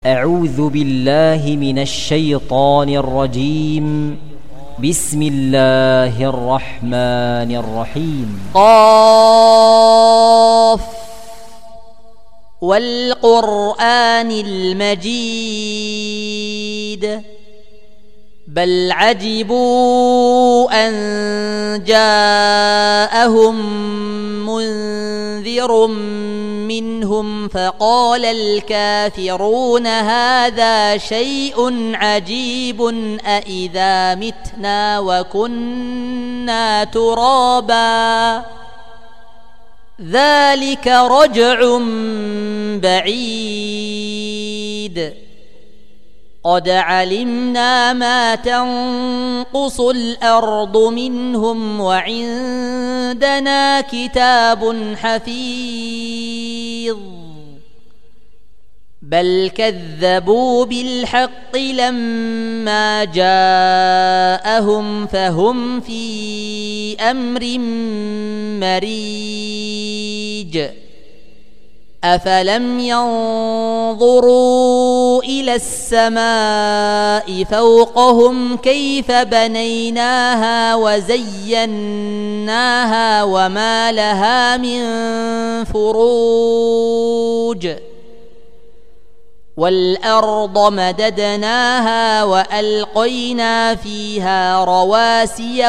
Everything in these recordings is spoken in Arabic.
أعوذ بالله من الشيطان الرجيم. بسم الله الرحمن الرحيم. قاف والقرآن المجيد بل عجبوا أن جاءهم منذر منهم فقال الكافرون هذا شيء عجيب أإذا متنا وكنا ترابا ذلك رجع بعيد قد علمنا ما تنقص الأرض منهم وعندنا كتاب حفيظ بل كذبوا بالحق لما جاءهم فهم في أمر مريج أفلم ينظروا إلى السماء فوقهم كيف بنيناها وزيناها وما لها من فروج والأرض مددناها وألقينا فيها رواسي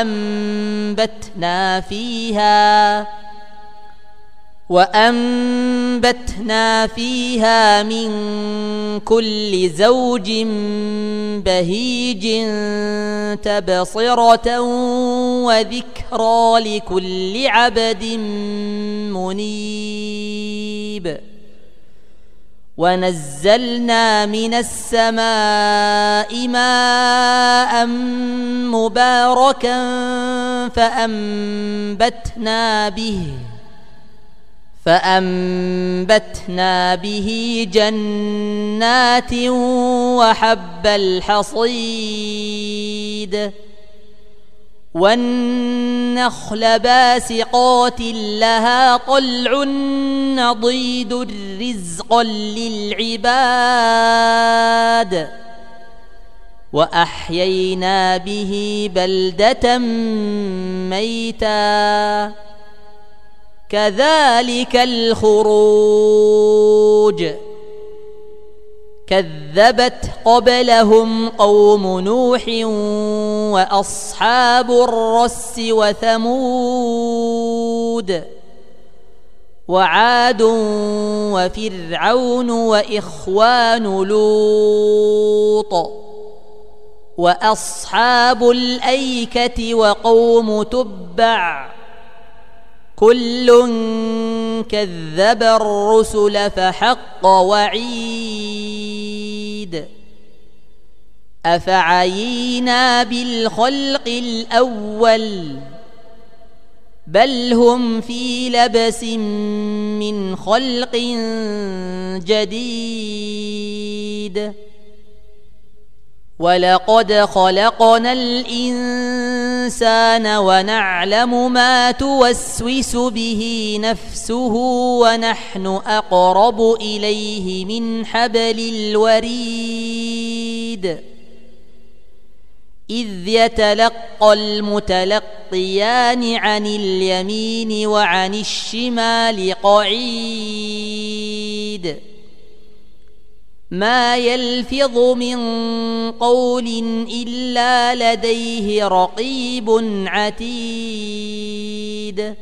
وأنبتنا فيها من كل زوج بهيج تبصرة وذكرى لكل عبد منيب ونزلنا من السماء ماء مباركا فأنبتنا به جنات وحب الحصيد والنخل باسقات لها طلع نضيد رزقا للعباد وأحيينا به بلدة ميتا كذلك الخروج كذبت قبلهم قوم نوح وأصحاب الرس وثمود وعاد وفرعون وإخوان لوط وأصحاب الأيكة وقوم تبع كل كذب الرسل فحق وعيد أفعينا بالخلق الأول بل هم في لبس من خلق جديد ولقد خلقنا الإنسان ونعلم ما توسوس به نفسه ونحن أقرب إليه من حبل الوريد إذ يتلقى المتلقيان عن اليمين وعن الشمال قعيد ما يلفظ من قول إلا لديه رقيب عتيد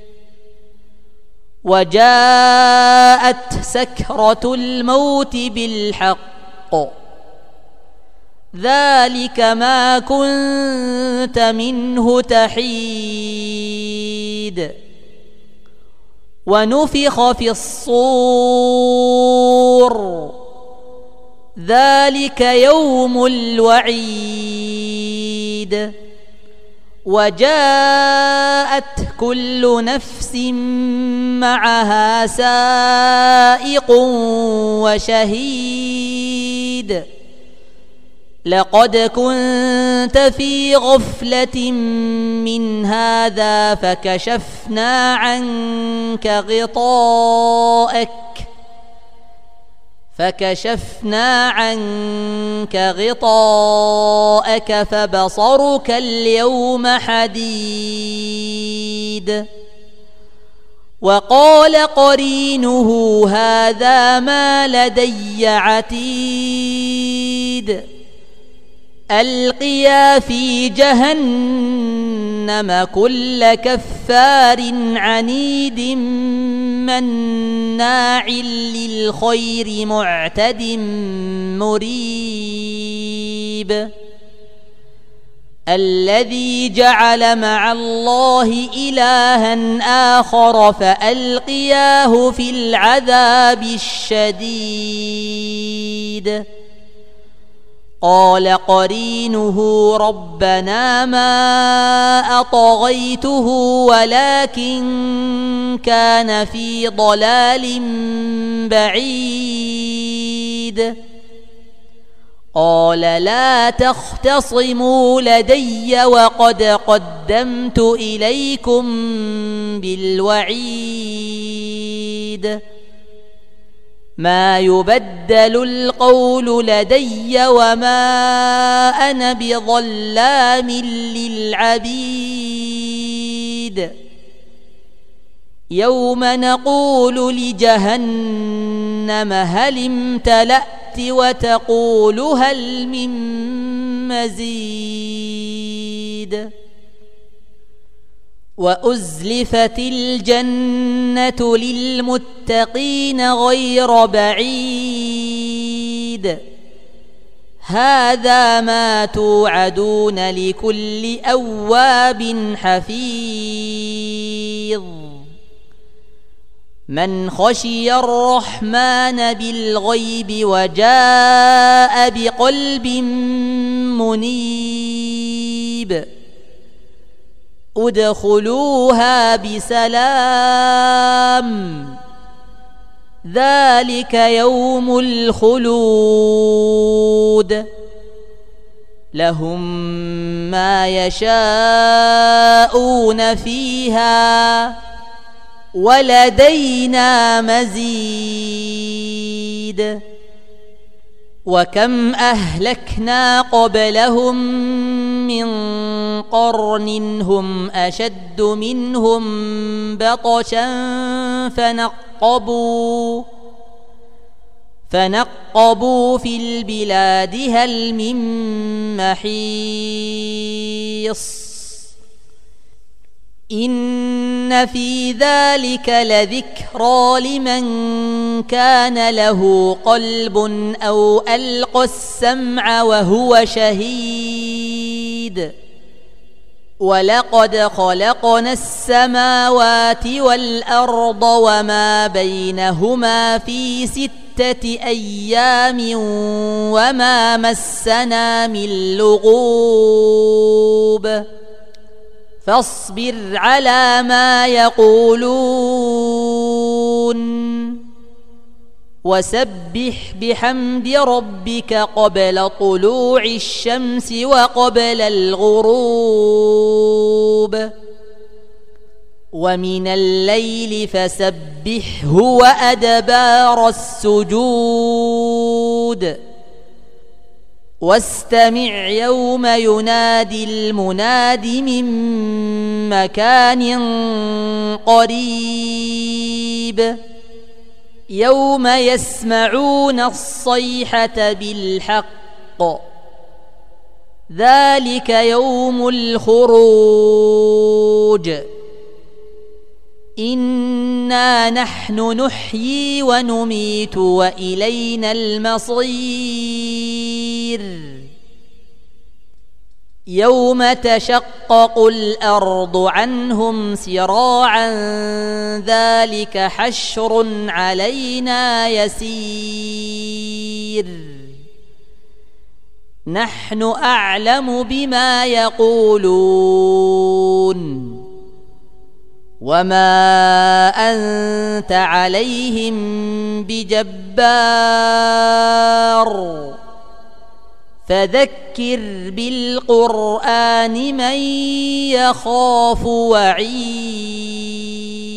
وجاءت سكرة الموت بالحق ذلك ما كنت منه تحيد ونفخ في الصور ذلك يوم الوعيد وجاءت كل نفس معها سائق وشهيد لقد كنت في غفلة من هذا فكشفنا عنك غطاءك فكشفنا عنك غطاءك فبصرك اليوم حديد وقال قرينه هذا ما لدي عتيد ألقيا في جهنم كل كفار عنيد مناع للخير معتد مريب الذي جعل مع الله إلها آخر فألقياه في العذاب الشديد قال قرينه ربنا ما أطغيته ولكن كان في ضلال بعيد قال لا تختصموا لدي وقد قدمت إليكم بالوعيد ما يبدل القول لدي وما أنا بظلام للعبيد يوم نقول لجهنم هل امتلأت وتقول هل من مزيد وأزلفت الجنة للمتقين غير بعيد هذا ما توعدون لكل أواب حفيظ من خشي الرحمن بالغيب وجاء بقلب منيب ادخلوها بسلام ذلك يوم الخلود لهم ما يشاءون فيها ولدينا مزيد وكم أهلكنا قبلهم من قرن هم أشد منهم بطشا فنقبوا في البلاد هل من محيص إن في ذلك لذكرى لمن كان له قلب أو ألقى السمع وهو شهيد ولقد خلقنا السماوات والأرض وما بينهما في 6 أيام وما مسنا من لغوب فاصبر على ما يقولون وسبح بحمد ربك قبل طلوع الشمس وقبل الغروب ومن الليل فسبحه وأدبار السجود واستمع يوم ينادي المناد من مكان قريب يوم يسمعون الصيحة بالحق ذلك يوم الخروج إنا نحن نحيي ونميت وإلينا المصير يوم تشقق الأرض عنهم سراعا ذلك حشر علينا يسير نحن أعلم بما يقولون وما أنت عليهم بجبار فذكر بالقرآن من يخاف وعيد